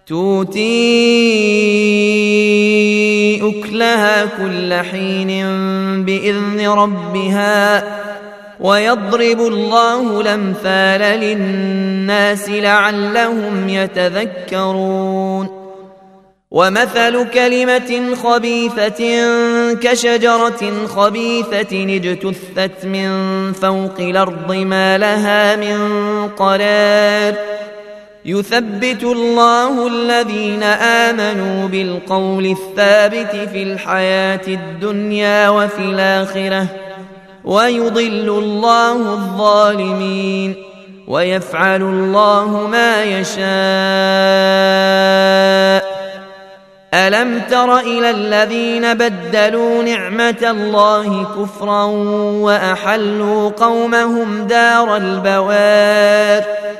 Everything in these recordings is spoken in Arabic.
تؤتي أكلها كل حين بإذن ربها ويضرب الله الأمثال للناس لعلهم يتذكرون ومثل كلمة خبيثة كشجرة خبيثة اجتثت من فوق الأرض ما لها من قرار يثبت الله الذين آمنوا بالقول الثابت في الحياة الدنيا وفي الآخرة ويضل الله الظالمين ويفعل الله ما يشاء ألم تر إلى الذين بدلوا نعمة الله كفرا وأحلوا قومهم دار البوار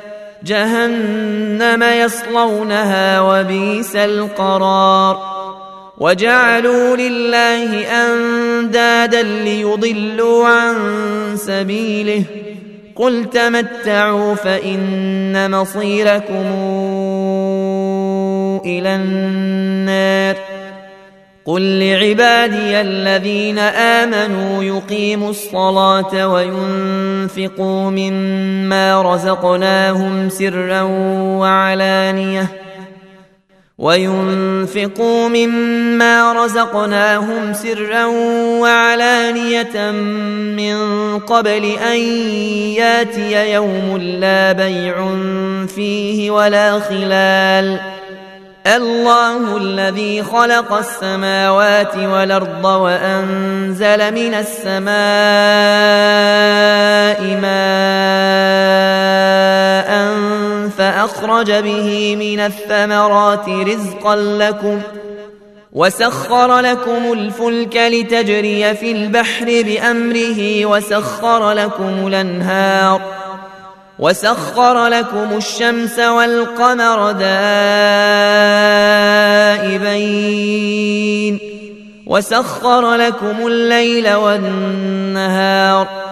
جهنم يصلونها وبئس القرار وجعلوا لله أندادا ليضلوا عن سبيله قل تمتعوا فإن مصيركم إلى النار قل لعبادي الذين آمنوا يقيموا الصلاة وينفقوا مما رزقناهم سرا وعلانية من قبل أن ياتي يوم لا بيع فيه ولا خلال الله الذي خلق السماوات والأرض وأنزل من السماء ماء فأخرج به من الثمرات رزقا لكم وسخر لكم الفلك لتجري في البحر بأمره وسخر لكم الأنهار وسخر لكم الشمس والقمر دائبين وسخر لكم الليل والنهار